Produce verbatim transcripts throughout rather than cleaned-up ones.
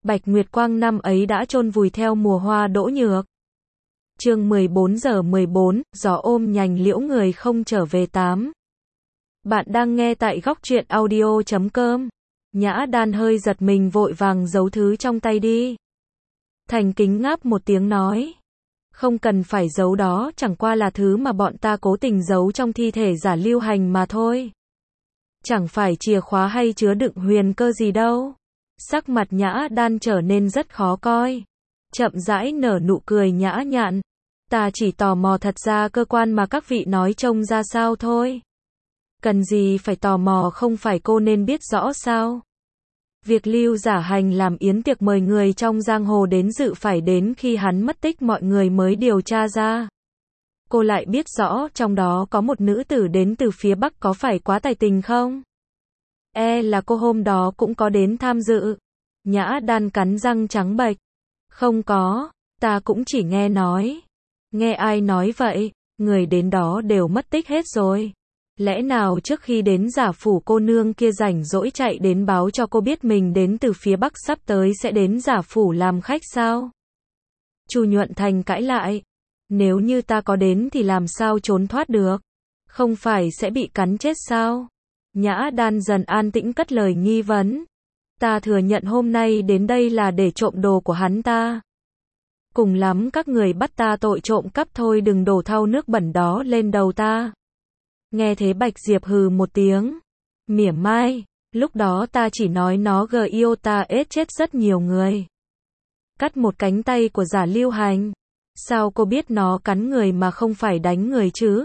Bạch Nguyệt Quang năm ấy đã chôn vùi theo mùa hoa đỗ nhược. Chương mười bốn giờ mười bốn, gió ôm nhành liễu người không trở về tám. Bạn đang nghe tại góc truyện audio chấm com. Nhã Đan hơi giật mình vội vàng giấu thứ trong tay đi. Thành Kính ngáp một tiếng nói. Không cần phải giấu, đó chẳng qua là thứ mà bọn ta cố tình giấu trong thi thể Giả Lưu Hành mà thôi. Chẳng phải chìa khóa hay chứa đựng huyền cơ gì đâu. Sắc mặt Nhã Đan trở nên rất khó coi. Chậm rãi nở nụ cười nhã nhặn. Ta chỉ tò mò thật ra cơ quan mà các vị nói trông ra sao thôi. Cần gì phải tò mò, không phải cô nên biết rõ sao? Việc Lưu Giả Hành làm yến tiệc mời người trong giang hồ đến dự phải đến khi hắn mất tích mọi người mới điều tra ra. Cô lại biết rõ trong đó có một nữ tử đến từ phía Bắc, có phải quá tài tình không? E là cô hôm đó cũng có đến tham dự. Nhã Đan cắn răng trắng bệch. Không có, ta cũng chỉ nghe nói. Nghe ai nói vậy? Người đến đó đều mất tích hết rồi. Lẽ nào trước khi đến Giả Phủ cô nương kia rảnh rỗi chạy đến báo cho cô biết mình đến từ phía Bắc sắp tới sẽ đến Giả Phủ làm khách sao? Chu Nhuận Thành cãi lại. Nếu như ta có đến thì làm sao trốn thoát được? Không phải sẽ bị cắn chết sao? Nhã Đan dần an tĩnh cất lời nghi vấn. Ta thừa nhận hôm nay đến đây là để trộm đồ của hắn ta. Cùng lắm các người bắt ta tội trộm cắp thôi, đừng đổ thau nước bẩn đó lên đầu ta. Nghe thế Bạch Diệp hừ một tiếng. Mỉa mai, lúc đó ta chỉ nói nó gờ yêu ta ết chết rất nhiều người. Cắt một cánh tay của Giả Lưu Hành. Sao cô biết nó cắn người mà không phải đánh người chứ?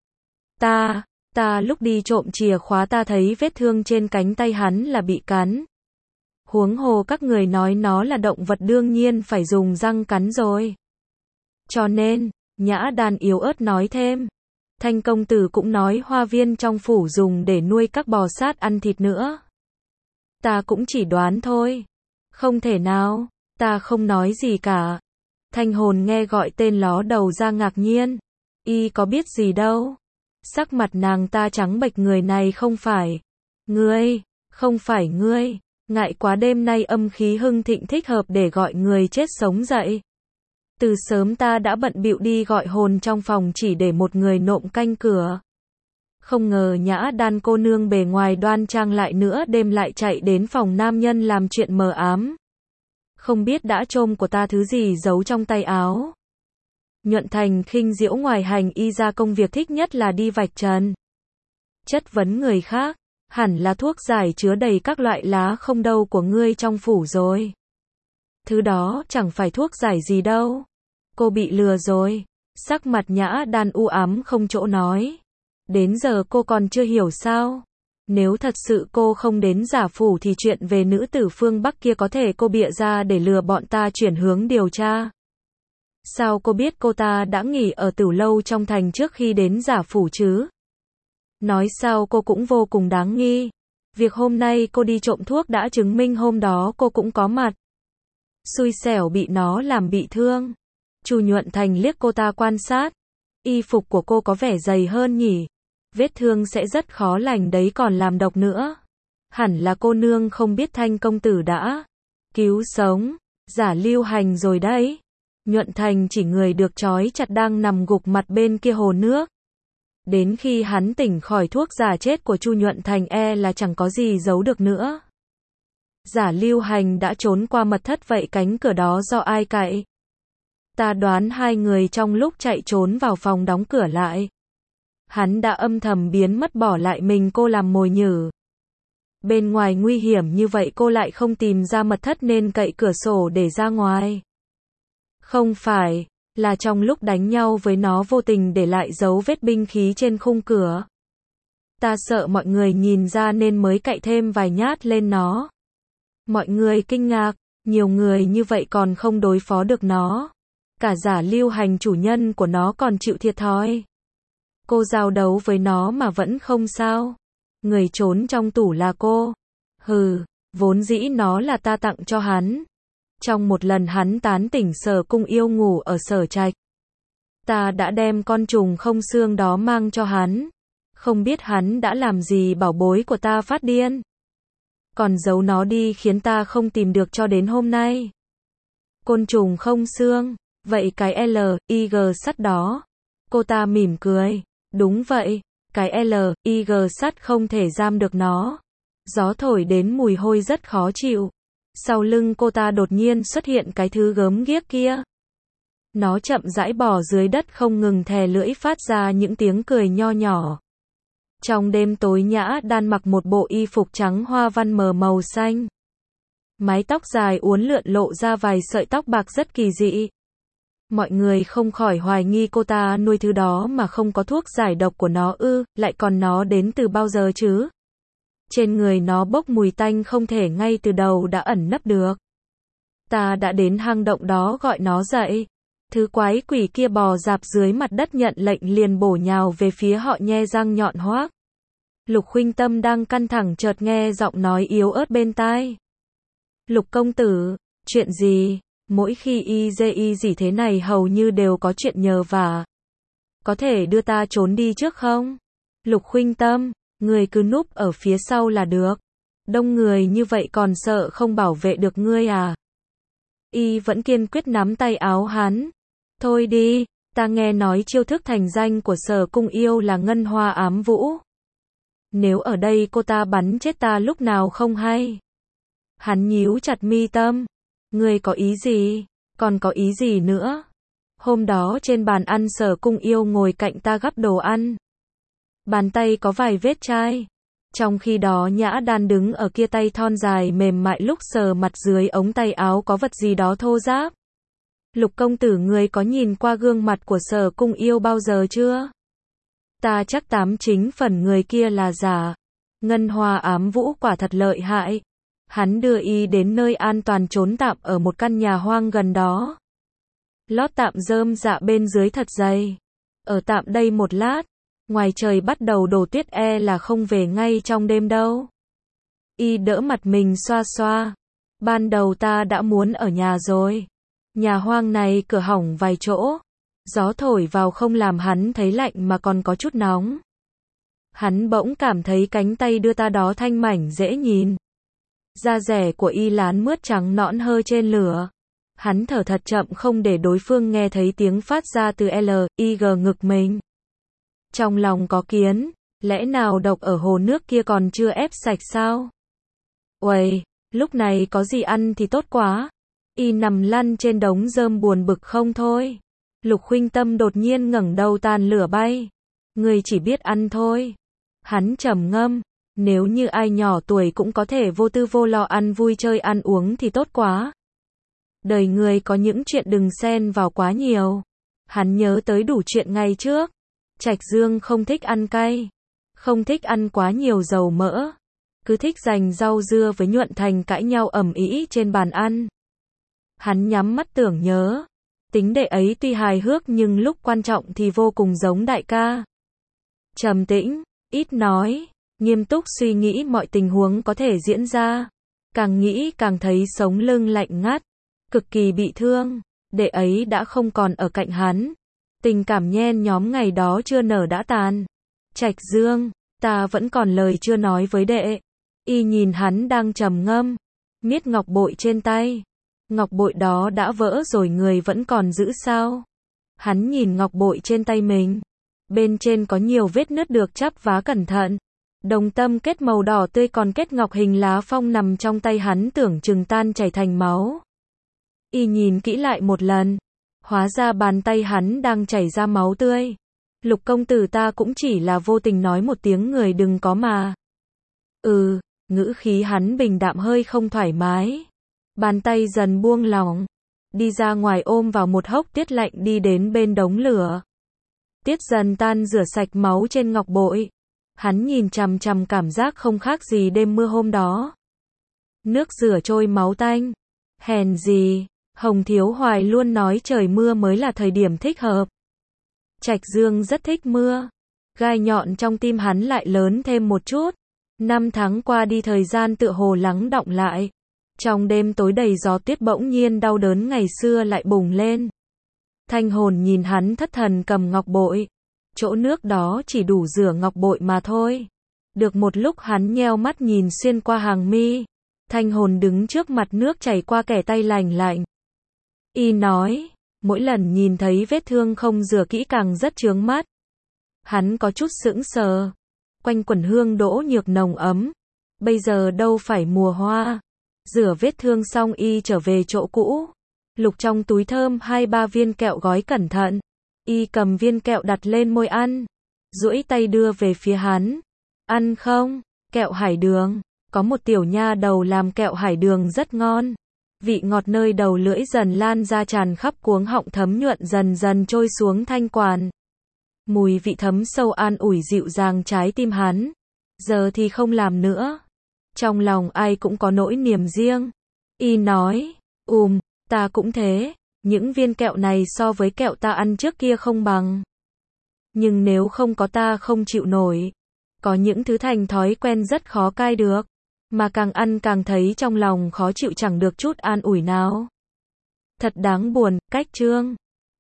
Ta, ta lúc đi trộm chìa khóa ta thấy vết thương trên cánh tay hắn là bị cắn. Huống hồ các người nói nó là động vật đương nhiên phải dùng răng cắn rồi. Cho nên, Nhã Đan yếu ớt nói thêm. Thanh công tử cũng nói hoa viên trong phủ dùng để nuôi các bò sát ăn thịt nữa. Ta cũng chỉ đoán thôi. Không thể nào, ta không nói gì cả. Thanh Hồn nghe gọi tên ló đầu ra ngạc nhiên. Y có biết gì đâu. Sắc mặt nàng ta trắng bệch, người này không phải. Ngươi, không phải ngươi. Ngại quá đêm nay âm khí hưng thịnh thích hợp để gọi người chết sống dậy. Từ sớm ta đã bận bịu đi gọi hồn trong phòng chỉ để một người nộm canh cửa. Không ngờ Nhã Đan cô nương bề ngoài đoan trang lại nữa đêm lại chạy đến phòng nam nhân làm chuyện mờ ám. Không biết đã trôm của ta thứ gì giấu trong tay áo. Nhuận Thành khinh diễu ngoài hành y ra công việc thích nhất là đi vạch trần. Chất vấn người khác. Hẳn là thuốc giải chứa đầy các loại lá không đâu của ngươi trong phủ rồi. Thứ đó chẳng phải thuốc giải gì đâu. Cô bị lừa rồi. Sắc mặt Nhã Đan u ám không chỗ nói. Đến giờ cô còn chưa hiểu sao? Nếu thật sự cô không đến Giả Phủ thì chuyện về nữ tử phương Bắc kia có thể cô bịa ra để lừa bọn ta chuyển hướng điều tra. Sao cô biết cô ta đã nghỉ ở Tử Lâu trong thành trước khi đến Giả Phủ chứ? Nói sao cô cũng vô cùng đáng nghi. Việc hôm nay cô đi trộm thuốc đã chứng minh hôm đó cô cũng có mặt. Xui xẻo bị nó làm bị thương. Chu Nhuận Thành liếc cô ta quan sát. Y phục của cô có vẻ dày hơn nhỉ. Vết thương sẽ rất khó lành đấy, còn làm độc nữa. Hẳn là cô nương không biết Thanh công tử đã cứu sống Giả Lưu Hành rồi đấy. Nhuận Thành chỉ người được trói chặt đang nằm gục mặt bên kia hồ nước. Đến khi hắn tỉnh khỏi thuốc giả chết của Chu Nhuận Thành e là chẳng có gì giấu được nữa. Giả Lưu Hành đã trốn qua mật thất, vậy cánh cửa đó do ai cậy? Ta đoán hai người trong lúc chạy trốn vào phòng đóng cửa lại. Hắn đã âm thầm biến mất bỏ lại mình cô làm mồi nhử. Bên ngoài nguy hiểm như vậy cô lại không tìm ra mật thất nên cậy cửa sổ để ra ngoài. Không phải là trong lúc đánh nhau với nó vô tình để lại dấu vết binh khí trên khung cửa. Ta sợ mọi người nhìn ra nên mới cậy thêm vài nhát lên nó. Mọi người kinh ngạc, nhiều người như vậy còn không đối phó được nó. Cả Giả Lưu Hành chủ nhân của nó còn chịu thiệt thòi. Cô giao đấu với nó mà vẫn không sao. Người trốn trong tủ là cô. Hừ, vốn dĩ nó là ta tặng cho hắn. Trong một lần hắn tán tỉnh Sở Cung yêu ngủ ở Sở Trạch. Ta đã đem con trùng không xương đó mang cho hắn. Không biết hắn đã làm gì bảo bối của ta phát điên. còn giấu nó đi khiến ta không tìm được cho đến hôm nay. Côn trùng không xương, vậy cái L, I, G sắt đó. Cô ta mỉm cười, đúng vậy, cái L, I, G sắt không thể giam được nó. Gió thổi đến mùi hôi rất khó chịu. Sau lưng cô ta đột nhiên xuất hiện cái thứ gớm ghiếc kia. Nó chậm rãi bò dưới đất không ngừng thè lưỡi phát ra những tiếng cười nho nhỏ. Trong đêm tối Nhã Đan mặc một bộ y phục trắng hoa văn mờ màu xanh. Mái tóc dài uốn lượn lộ ra vài sợi tóc bạc rất kỳ dị. Mọi người không khỏi hoài nghi cô ta nuôi thứ đó mà không có thuốc giải độc của nó ư, lại còn nó đến từ bao giờ chứ? Trên người nó bốc mùi tanh không thể ngay từ đầu đã ẩn nấp được. Ta đã đến hang động đó gọi nó dậy. Thứ quái quỷ kia bò rạp dưới mặt đất nhận lệnh liền bổ nhào về phía họ nhe răng nhọn hoác. Lục Khuynh Tâm đang căng thẳng chợt nghe giọng nói yếu ớt bên tai. Lục công tử, chuyện gì? Mỗi khi y dê y gì thế này hầu như đều có chuyện nhờ vả. Có thể đưa ta trốn đi trước không? Lục Khuynh Tâm, người cứ núp ở phía sau là được. Đông người như vậy còn sợ không bảo vệ được ngươi à? Y vẫn kiên quyết nắm tay áo hắn. Thôi đi, ta nghe nói chiêu thức thành danh của Sở Cung Yêu là ngân hoa ám vũ. Nếu ở đây cô ta bắn chết ta lúc nào không hay. Hắn nhíu chặt mi tâm. Ngươi có ý gì? Còn có ý gì nữa? Hôm đó trên bàn ăn Sở Cung Yêu ngồi cạnh ta gắp đồ ăn. Bàn tay có vài vết chai. Trong khi đó Nhã Đan đứng ở kia tay thon dài mềm mại lúc sờ mặt dưới ống tay áo có vật gì đó thô ráp. Lục công tử ngươi có nhìn qua gương mặt của Sở Cung Yêu bao giờ chưa? Ta chắc tám chính phần người kia là giả. Ngân hoa ám vũ quả thật lợi hại. Hắn đưa y đến nơi an toàn trốn tạm ở một căn nhà hoang gần đó. Lót tạm rơm dạ bên dưới thật dày. Ở tạm đây một lát. Ngoài trời bắt đầu đổ tuyết e là không về ngay trong đêm đâu. Y đỡ mặt mình xoa xoa. Ban đầu ta đã muốn ở nhà rồi. Nhà hoang này cửa hỏng vài chỗ. Gió thổi vào không làm hắn thấy lạnh mà còn có chút nóng. Hắn bỗng cảm thấy cánh tay đưa ta đó thanh mảnh dễ nhìn. Da rẻ của y lán mướt trắng nõn hơ trên lửa. Hắn thở thật chậm không để đối phương nghe thấy tiếng phát ra từ L, I, G ngực mình. Trong lòng có kiến, lẽ nào độc ở hồ nước kia còn chưa ép sạch sao? Uầy, lúc này có gì ăn thì tốt quá. Y nằm lăn trên đống rơm buồn bực không thôi. Lục Khuynh Tâm đột nhiên ngẩng đầu tàn lửa bay. Ngươi chỉ biết ăn thôi. Hắn trầm ngâm, nếu như ai nhỏ tuổi cũng có thể vô tư vô lo ăn vui chơi ăn uống thì tốt quá. Đời người có những chuyện đừng xen vào quá nhiều. Hắn nhớ tới đủ chuyện ngày trước. Trạch Dương không thích ăn cay, không thích ăn quá nhiều dầu mỡ, cứ thích dành rau dưa với Nhuận Thành cãi nhau ầm ĩ trên bàn ăn. Hắn nhắm mắt tưởng nhớ, tính đệ ấy tuy hài hước nhưng lúc quan trọng thì vô cùng giống đại ca. Trầm tĩnh, ít nói, nghiêm túc suy nghĩ mọi tình huống có thể diễn ra, càng nghĩ càng thấy sống lưng lạnh ngắt, cực kỳ bị thương, đệ ấy đã không còn ở cạnh hắn. Tình cảm nhen nhóm ngày đó chưa nở đã tàn. Trạch Dương, ta vẫn còn lời chưa nói với đệ. Y nhìn hắn đang trầm ngâm, miết ngọc bội trên tay. Ngọc bội đó đã vỡ rồi người vẫn còn giữ sao? Hắn nhìn ngọc bội trên tay mình. Bên trên có nhiều vết nứt được chắp vá cẩn thận. Đồng tâm kết màu đỏ tươi còn kết ngọc hình lá phong nằm trong tay hắn tưởng chừng tan chảy thành máu. Y nhìn kỹ lại một lần. Hóa ra bàn tay hắn đang chảy ra máu tươi. Lục công tử ta cũng chỉ là vô tình nói một tiếng người đừng có mà. Ừ, ngữ khí hắn bình đạm hơi không thoải mái. Bàn tay dần buông lỏng. Đi ra ngoài ôm vào một hốc tiết lạnh đi đến bên đống lửa. Tiết dần tan rửa sạch máu trên ngọc bội. Hắn nhìn chằm chằm cảm giác không khác gì đêm mưa hôm đó. Nước rửa trôi máu tanh. Hèn gì. Hồng Thiếu Hoài luôn nói trời mưa mới là thời điểm thích hợp. Trạch Dương rất thích mưa. Gai nhọn trong tim hắn lại lớn thêm một chút. Năm tháng qua đi thời gian tựa hồ lắng đọng lại. Trong đêm tối đầy gió tuyết bỗng nhiên đau đớn ngày xưa lại bùng lên. Thanh hồn nhìn hắn thất thần cầm ngọc bội. Chỗ nước đó chỉ đủ rửa ngọc bội mà thôi. Được một lúc hắn nheo mắt nhìn xuyên qua hàng mi. Thanh hồn đứng trước mặt nước chảy qua kẻ tay lành lạnh. Y nói, mỗi lần nhìn thấy vết thương không rửa kỹ càng rất chướng mắt. Hắn có chút sững sờ. Quanh quẩn hương đỗ nhược nồng ấm. Bây giờ đâu phải mùa hoa. Rửa vết thương xong Y trở về chỗ cũ. Lục trong túi thơm hai ba viên kẹo gói cẩn thận. Y cầm viên kẹo đặt lên môi ăn. Duỗi tay đưa về phía hắn. Ăn không? Kẹo hải đường. Có một tiểu nha đầu làm kẹo hải đường rất ngon. Vị ngọt nơi đầu lưỡi dần lan ra tràn khắp cuống họng thấm nhuận dần dần trôi xuống thanh quản. Mùi vị thấm sâu an ủi dịu dàng trái tim hắn. Giờ thì không làm nữa. Trong lòng ai cũng có nỗi niềm riêng. Y nói, ùm, ta cũng thế. Những viên kẹo này so với kẹo ta ăn trước kia không bằng. Nhưng nếu không có ta không chịu nổi. Có những thứ thành thói quen rất khó cai được. Mà càng ăn càng thấy trong lòng khó chịu chẳng được chút an ủi nào. Thật đáng buồn, cách chương.